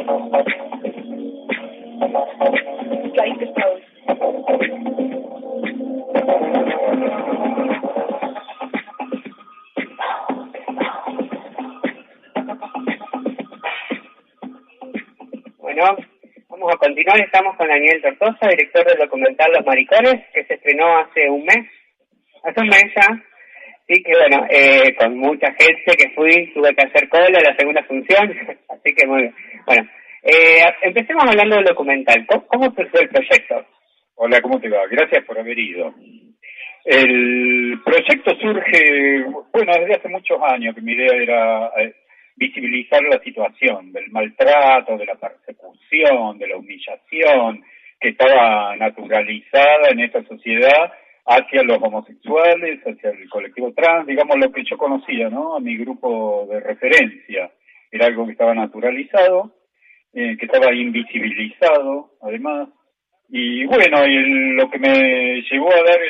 Bueno, vamos a continuar. Estamos con Daniel Tortosa, director del documental Los Maricones, que se estrenó hace un mes ya. Sí, que bueno, con mucha gente que tuve que hacer cola la segunda función, así que muy bien. Bueno, empecemos hablando del documental. ¿Cómo surgió el proyecto? Hola, ¿cómo te va? Gracias por haber ido. El proyecto surge, bueno, desde hace muchos años, que mi idea era visibilizar la situación del maltrato, de la persecución, de la humillación que estaba naturalizada en esta sociedad hacia los homosexuales, hacia el colectivo trans, digamos lo que yo conocía, ¿no? A mi grupo de referencia. Era algo que estaba naturalizado, que estaba invisibilizado, además. Y bueno, lo que me llevó a dar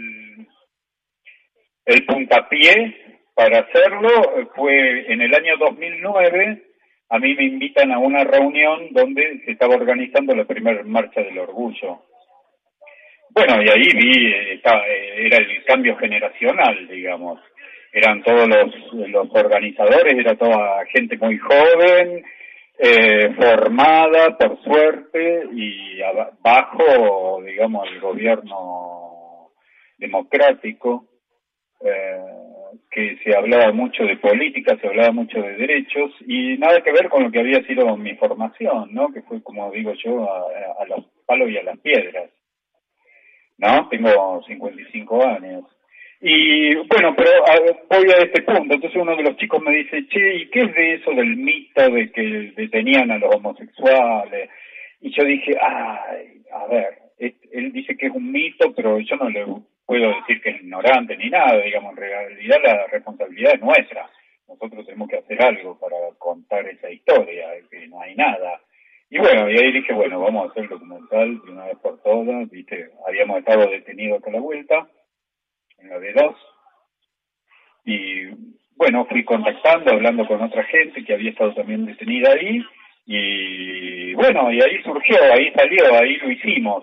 el puntapié para hacerlo fue en el año 2009. A mí me invitan a una reunión donde se estaba organizando la primera marcha del orgullo. Bueno, y ahí vi, era el cambio generacional, digamos. Eran todos los organizadores, era toda gente muy joven, formada, por suerte, y bajo, digamos, el gobierno democrático, que se hablaba mucho de política, se hablaba mucho de derechos, y nada que ver con lo que había sido mi formación, ¿no? Que fue, como digo yo, a los palos y a las piedras, ¿no? Tengo 55 años. Y bueno, pero voy a este punto. Entonces uno de los chicos me dice, che, ¿y qué es de eso del mito de que detenían a los homosexuales? Y yo dije, ay, a ver, él dice que es un mito, pero yo no le puedo decir que es ignorante ni nada, digamos, en realidad la responsabilidad es nuestra. Nosotros tenemos que hacer algo para contar esa historia, que no hay nada. Y bueno, y ahí dije, bueno, vamos a hacer el documental de una vez por todas, viste, habíamos estado detenidos acá a la vuelta, en la B2, y bueno, fui contactando, hablando con otra gente que había estado también detenida ahí, y bueno, y ahí surgió, ahí salió, ahí lo hicimos.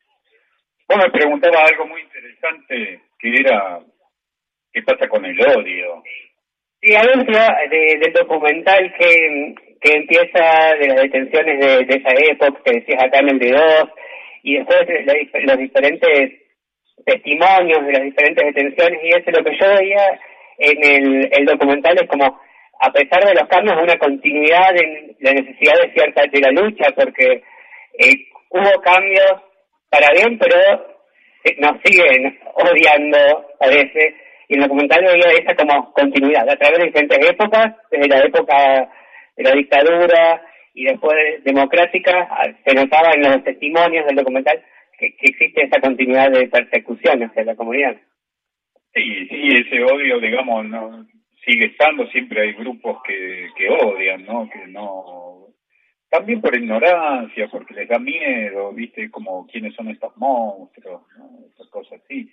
Vos me preguntaba algo muy interesante, que era, ¿qué pasa con el odio? Sí, adentro del documental que empieza de las detenciones de esa época, que decías acá en el D2, y después los diferentes testimonios de las diferentes detenciones, y eso, lo que yo veía en el documental es como, a pesar de los cambios, una continuidad en la necesidad de la lucha, porque hubo cambios para bien, pero nos siguen odiando a veces, y en el documental veía esa como continuidad, a través de diferentes épocas, desde la época de la dictadura y después democrática, se notaba en los testimonios del documental que existe esa continuidad de persecución hacia la comunidad. Sí, ese odio, digamos, no sigue estando, siempre hay grupos que odian, ¿no? Que no, también por ignorancia, porque les da miedo, ¿viste? Como quiénes son estos monstruos, ¿no? Esas cosas así.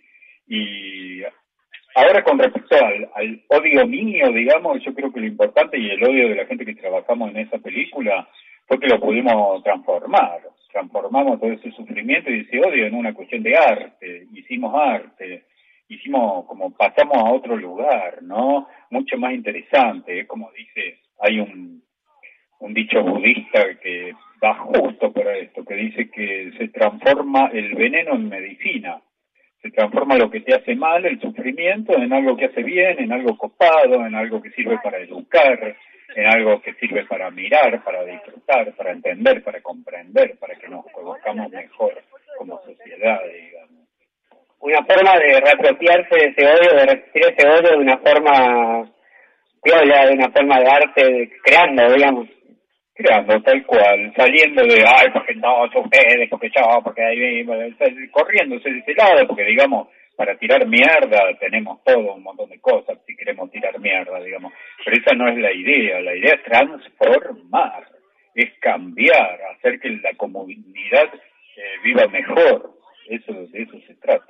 Y ahora con respecto al odio mío, digamos, yo creo que lo importante y el odio de la gente que trabajamos en esa película fue que lo pudimos transformar. Transformamos todo ese sufrimiento y ese odio en una cuestión de arte. Hicimos arte. Hicimos como pasamos a otro lugar, ¿no? Mucho más interesante. Es como dice, hay un dicho budista que va justo para esto, que dice que se transforma el veneno en medicina. Se transforma lo que te hace mal, el sufrimiento, en algo que hace bien, en algo copado, en algo que sirve para educar, en algo que sirve para mirar, para disfrutar, para entender, para comprender, para que nos conozcamos mejor como sociedad, digamos. Una forma de reapropiarse de ese odio, de resistir ese odio de una forma piola, de una forma de arte, creando, digamos. Creando, tal cual, saliendo de, ay, porque no, ustedes, porque yo, porque ahí, corriéndose de ese lado, porque digamos, para tirar mierda tenemos todo, un montón de cosas, si queremos tirar mierda, digamos, pero esa no es la idea es transformar, es cambiar, hacer que la comunidad viva mejor, de eso se trata.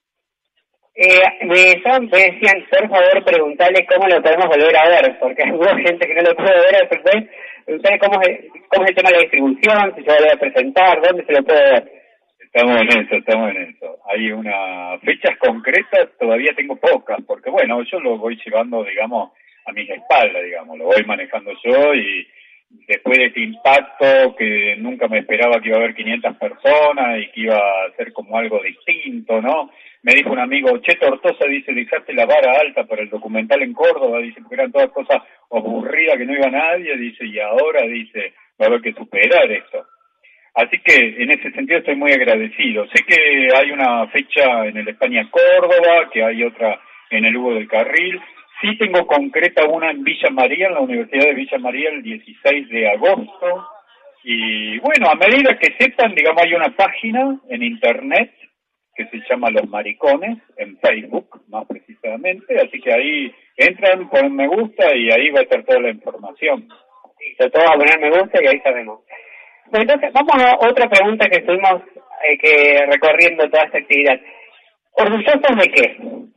Me decían, por favor, preguntarle cómo lo podemos volver a ver, porque hubo gente que no lo pudo ver después, ¿Ustedes cómo es el tema de la distribución? ¿Si se va a volver a presentar? ¿Dónde se lo puede ver? Estamos en eso. Hay unas fechas concretas, todavía tengo pocas, porque bueno, yo lo voy llevando, digamos, a mis espaldas, digamos, lo voy manejando yo y después de este impacto que nunca me esperaba que iba a haber 500 personas y que iba a ser como algo distinto, ¿no? Me dijo un amigo, Che Tortosa, dice, dejaste la vara alta para el documental en Córdoba, dice, porque eran todas cosas aburridas que no iba nadie, dice, y ahora, dice, va a haber que superar esto. Así que en ese sentido estoy muy agradecido. Sé que hay una fecha en el España Córdoba, que hay otra en el Hugo del Carril. Sí tengo concreta una en Villa María, en la Universidad de Villa María, el 16 de agosto. Y bueno, a medida que sepan, digamos, hay una página en internet que se llama Los Maricones, en Facebook más precisamente. Así que ahí entran, ponen me gusta y ahí va a estar toda la información. Sí, todos a poner me gusta y ahí sabemos. Bueno, entonces vamos a otra pregunta que estuvimos recorriendo toda esta actividad. ¿Orgullosos de qué?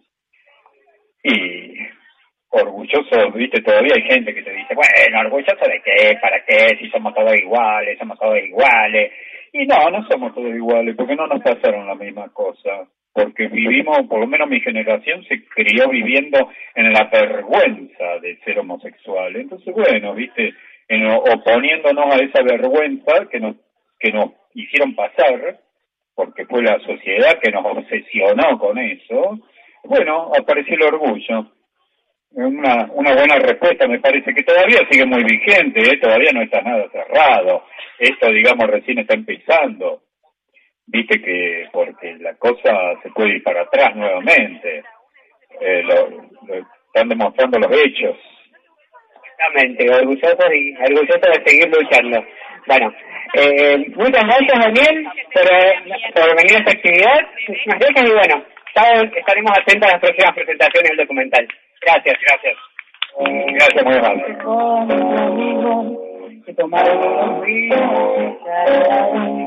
Y orgullosos, viste, todavía hay gente que te dice, bueno, orgulloso de qué, para qué, si somos todos iguales. Y no somos todos iguales, porque no nos pasaron la misma cosa. Porque vivimos, por lo menos mi generación se crió viviendo en la vergüenza de ser homosexual. Entonces, bueno, viste, oponiéndonos a esa vergüenza que nos hicieron pasar, porque fue la sociedad que nos obsesionó con eso, bueno, apareció el orgullo. Una buena respuesta, me parece que todavía sigue muy vigente, todavía no está nada cerrado. Esto, digamos, recién está empezando. Viste que porque la cosa se puede ir para atrás nuevamente. Lo están demostrando los hechos. Exactamente, orgulloso de seguir luchando. Bueno, muchas gracias, Daniel, por venir a esta actividad. Muchas gracias y bueno, estaremos atentos a las próximas presentaciones del documental. Gracias. Gracias, muy amable.